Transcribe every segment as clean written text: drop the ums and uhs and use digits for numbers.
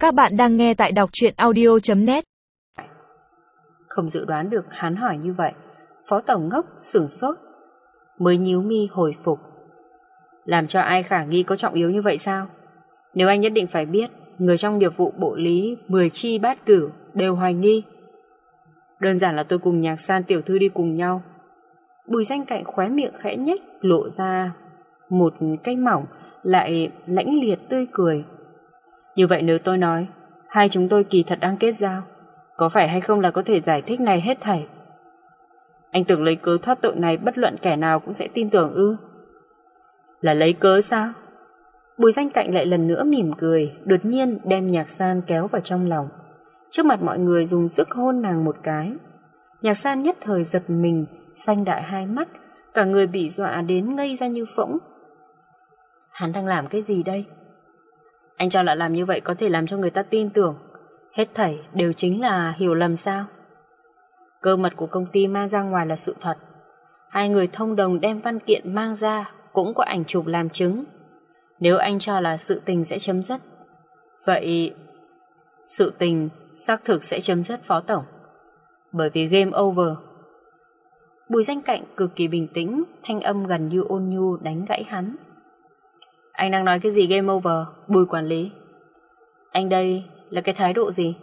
Các bạn đang nghe tại đọc truyện audio.net. Không dự đoán được hắn hỏi như vậy, Phó Tổng ngốc sửng sốt, mới nhíu mi hồi phục. Làm cho ai khả nghi có trọng yếu như vậy sao? Nếu anh nhất định phải biết, người trong nghiệp vụ bộ lý 10 chi bát cửu đều hoài nghi. Đơn giản là tôi cùng Nhạc San tiểu thư đi cùng nhau. Bùi Danh Cạnh khóe miệng khẽ nhếch, lộ ra một cái mỏng lại lãnh liệt tươi cười. Như vậy nếu tôi nói hai chúng tôi kỳ thật đang kết giao, có phải hay không là có thể giải thích này hết thảy? Anh tưởng lấy cớ thoát tội này bất luận kẻ nào cũng sẽ tin tưởng ư? Là lấy cớ sao? Bùi Danh Cạnh lại lần nữa mỉm cười, đột nhiên đem Nhạc San kéo vào trong lòng, trước mặt mọi người dùng sức hôn nàng một cái. Nhạc San nhất thời giật mình, xanh đại hai mắt, cả người bị dọa đến ngây ra như phỗng. Hắn đang làm cái gì đây? Anh cho là làm như vậy có thể làm cho người ta tin tưởng hết thảy đều chính là hiểu lầm sao? Cơ mật của công ty mang ra ngoài là sự thật. Hai người thông đồng đem văn kiện mang ra, cũng có ảnh chụp làm chứng. Nếu anh cho là sự tình sẽ chấm dứt, vậy sự tình xác thực sẽ chấm dứt, Phó Tổng. Bởi vì game over. Bùi Danh Cạnh cực kỳ bình tĩnh, thanh âm gần như ôn nhu đánh gãy hắn. Anh đang nói cái gì game over, Bùi quản lý? Anh đây là cái thái độ gì?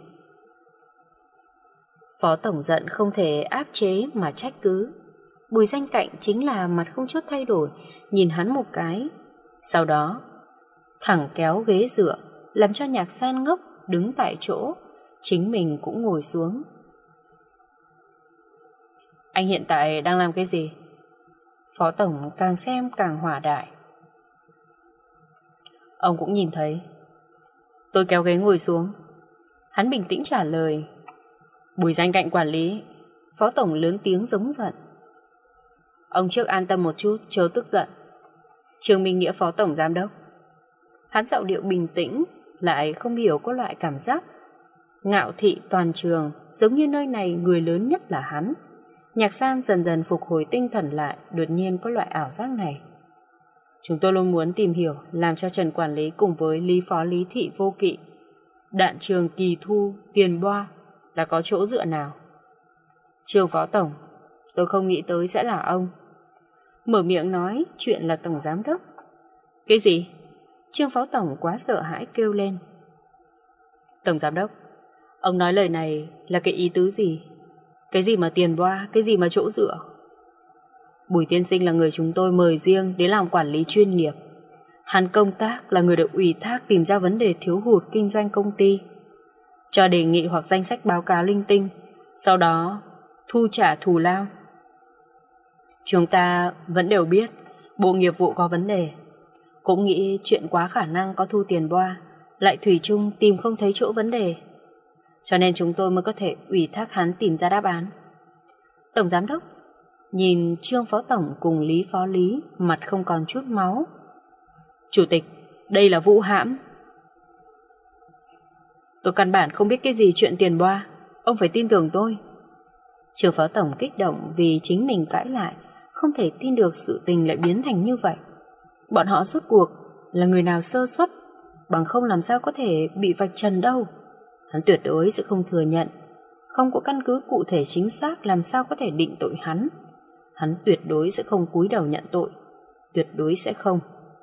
Phó Tổng giận không thể áp chế mà trách cứ. Bùi Danh Cạnh chính là mặt không chút thay đổi, nhìn hắn một cái. Sau đó thẳng kéo ghế dựa, làm cho Nhạc San ngốc đứng tại chỗ, chính mình cũng ngồi xuống. Anh hiện tại đang làm cái gì? Phó Tổng càng xem càng hỏa đại. Ông cũng nhìn thấy. Tôi kéo ghế ngồi xuống. Hắn bình tĩnh trả lời. Bùi Danh Cạnh quản lý. Phó Tổng lớn tiếng giống giận. Ông trước an tâm một chút, chớ tức giận. Trương Minh Nghĩa Phó Tổng Giám đốc. Hắn giọng điệu bình tĩnh, lại không hiểu có loại cảm giác ngạo thị toàn trường, giống như nơi này người lớn nhất là hắn. Nhạc San dần dần phục hồi tinh thần lại, đột nhiên có loại ảo giác này. Chúng tôi luôn muốn tìm hiểu, làm cho Trần quản lý cùng với Lý Phó Lý Thị Vô Kỵ, Đạn Trường Kỳ Thu, Tiền Boa là có chỗ dựa nào. Trương Phó Tổng, tôi không nghĩ tới sẽ là ông. Mở miệng nói chuyện là Tổng Giám đốc. Cái gì? Trương Phó Tổng quá sợ hãi kêu lên. Tổng Giám đốc, ông nói lời này là cái ý tứ gì? Cái gì mà tiền boa, cái gì mà chỗ dựa? Bùi tiên sinh là người chúng tôi mời riêng đến làm quản lý chuyên nghiệp. Hắn công tác là người được ủy thác tìm ra vấn đề thiếu hụt kinh doanh công ty, cho đề nghị hoặc danh sách báo cáo linh tinh, sau đó thu trả thù lao. Chúng ta vẫn đều biết bộ nghiệp vụ có vấn đề, cũng nghĩ chuyện quá khả năng có thu tiền boa, lại thủy chung tìm không thấy chỗ vấn đề, cho nên chúng tôi mới có thể ủy thác hắn tìm ra đáp án. Tổng Giám đốc nhìn Trương Phó Tổng cùng Lý Phó Lý, mặt không còn chút máu. Chủ tịch, đây là vu hãm. Tôi căn bản không biết cái gì chuyện tiền boa, ông phải tin tưởng tôi. Trương Phó Tổng kích động vì chính mình cãi lại, không thể tin được sự tình lại biến thành như vậy. Bọn họ rốt cuộc là người nào sơ suất, bằng không làm sao có thể bị vạch trần đâu. Hắn tuyệt đối sẽ không thừa nhận, không có căn cứ cụ thể chính xác làm sao có thể định tội hắn. Hắn tuyệt đối sẽ không cúi đầu nhận tội, tuyệt đối sẽ không.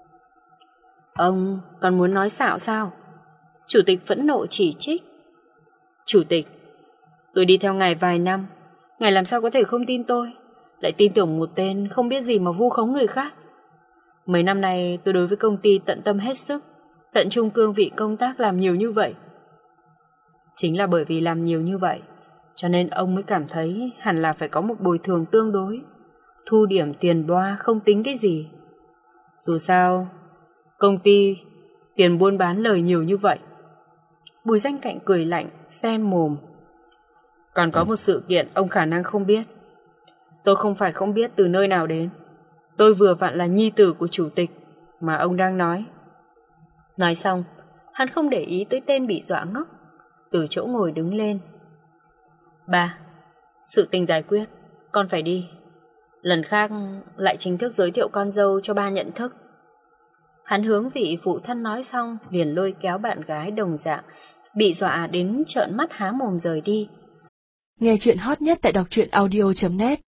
Ông còn muốn nói xạo sao? Chủ tịch phẫn nộ chỉ trích. Chủ tịch, tôi đi theo ngài vài năm, ngài làm sao có thể không tin tôi, lại tin tưởng một tên không biết gì mà vu khống người khác. Mấy năm nay tôi đối với công ty tận tâm hết sức, tận trung cương vị công tác làm nhiều như vậy. Chính là bởi vì làm nhiều như vậy, cho nên ông mới cảm thấy hẳn là phải có một bồi thường tương đối. Thu điểm tiền boa không tính cái gì. Dù sao, công ty tiền buôn bán lời nhiều như vậy. Bùi Danh Cạnh cười lạnh, sen mồm. Còn có một sự kiện ông khả năng không biết. Tôi không phải không biết từ nơi nào đến. Tôi vừa vặn là nhi tử của chủ tịch mà ông đang nói. Nói xong, hắn không để ý tới tên bị dọa ngốc, từ chỗ ngồi đứng lên. Ba, sự tình giải quyết, con phải đi. Lần khác lại chính thức giới thiệu con dâu cho ba nhận thức. Hắn hướng vị phụ thân nói xong, liền lôi kéo bạn gái đồng dạng bị dọa đến trợn mắt há mồm rời đi. Nghe chuyện hot nhất tại đọc truyện audio.net